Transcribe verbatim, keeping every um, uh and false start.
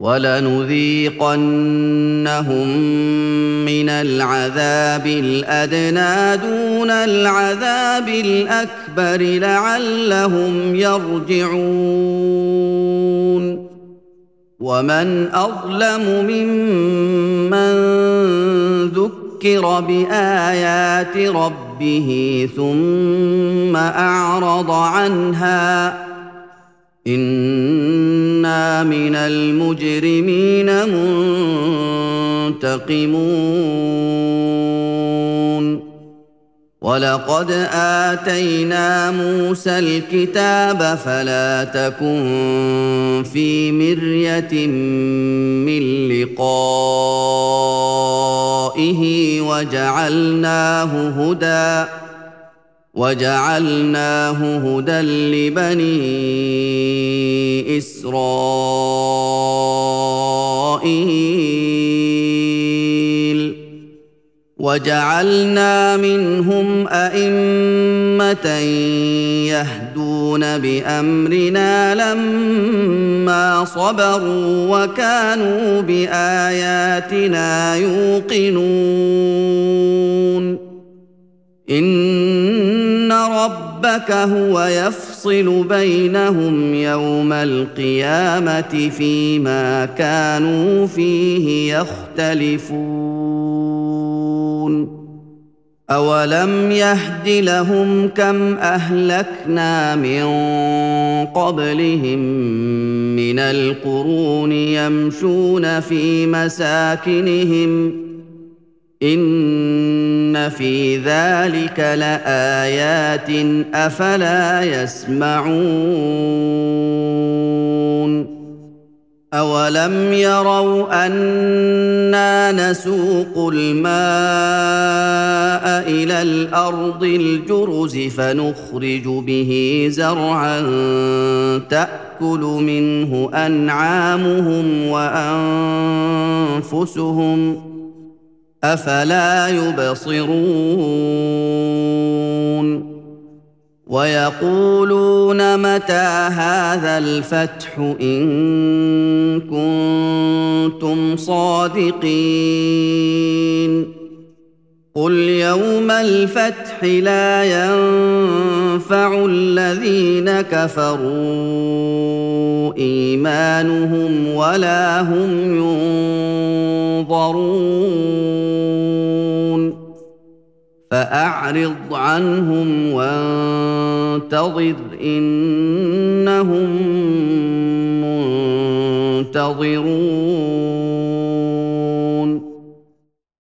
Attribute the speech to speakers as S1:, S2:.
S1: وَلَنُذِيقَنَّهُم مِّنَ الْعَذَابِ الْأَدْنَىٰ دُونَ الْعَذَابِ الْأَكْبَرِ لَعَلَّهُمْ يَرْجِعُونَ وَمَنْ أَظْلَمُ مِمَّن ذُكِّرَ بِآيَاتِ رَبِّهِ ثُمَّ أَعْرَضَ عَنْهَا إِنَّا مِنَ الْمُجْرِمِينَ مُنتَقِمُونَ وَلَقَدْ آتَيْنَا مُوسَى الْكِتَابَ فَلَا تَكُن فِي مِرْيَةٍ مِّن لِّقَائِهِ وَجَعَلْنَاهُ هُدًى وَجَعَلْنَاهُ هُدًى لِّبَنِي إِسْرَائِيلَ وَجَعَلْنَا مِنْهُمْ أَئِمَّةً يَهْدُونَ بِأَمْرِنَا لَمَّا صَبَرُوا وَكَانُوا بِآيَاتِنَا يُوقِنُونَ إِنَّ رَبَّكَ هُوَ يَفْصِلُ بَيْنَهُمْ يَوْمَ الْقِيَامَةِ فِيمَا كَانُوا فِيهِ يَخْتَلِفُونَ أَوَلَمْ يَهْدِ لَهُمْ كَمْ أَهْلَكْنَا مِن قَبْلِهِم مِّنَ الْقُرُونِ يَمْشُونَ فِي مَسَاكِنِهِمْ إِنَّ فِي ذَلِكَ لَآيَاتٍ أَفَلَا يَسْمَعُونَ أَوَلَمْ يَرَوْا أَنَّا نَسُوقُ الْمَاءَ إِلَى الْأَرْضِ الْجُرُزِ فَنُخْرِجُ بِهِ زَرْعًا تَأْكُلُ مِنْهُ أَنْعَامُهُمْ وَأَنفُسُهُمْ ۖ أَفَلَا يُبْصِرُونَ وَيَقُولُونَ مَتَىٰ هَٰذَا الْفَتْحُ إِن كُنتُمْ صَادِقِينَ قُلْ يَوْمَ الْفَتْحِ لَا يَنفَعُ الَّذِينَ كَفَرُوا إِيمَانُهُمْ وَلَا هُمْ يُنظَرُونَ فَأَعْرِضْ عَنْهُمْ وَانتَظِرْ إِنَّهُم مُّنتَظِرُونَ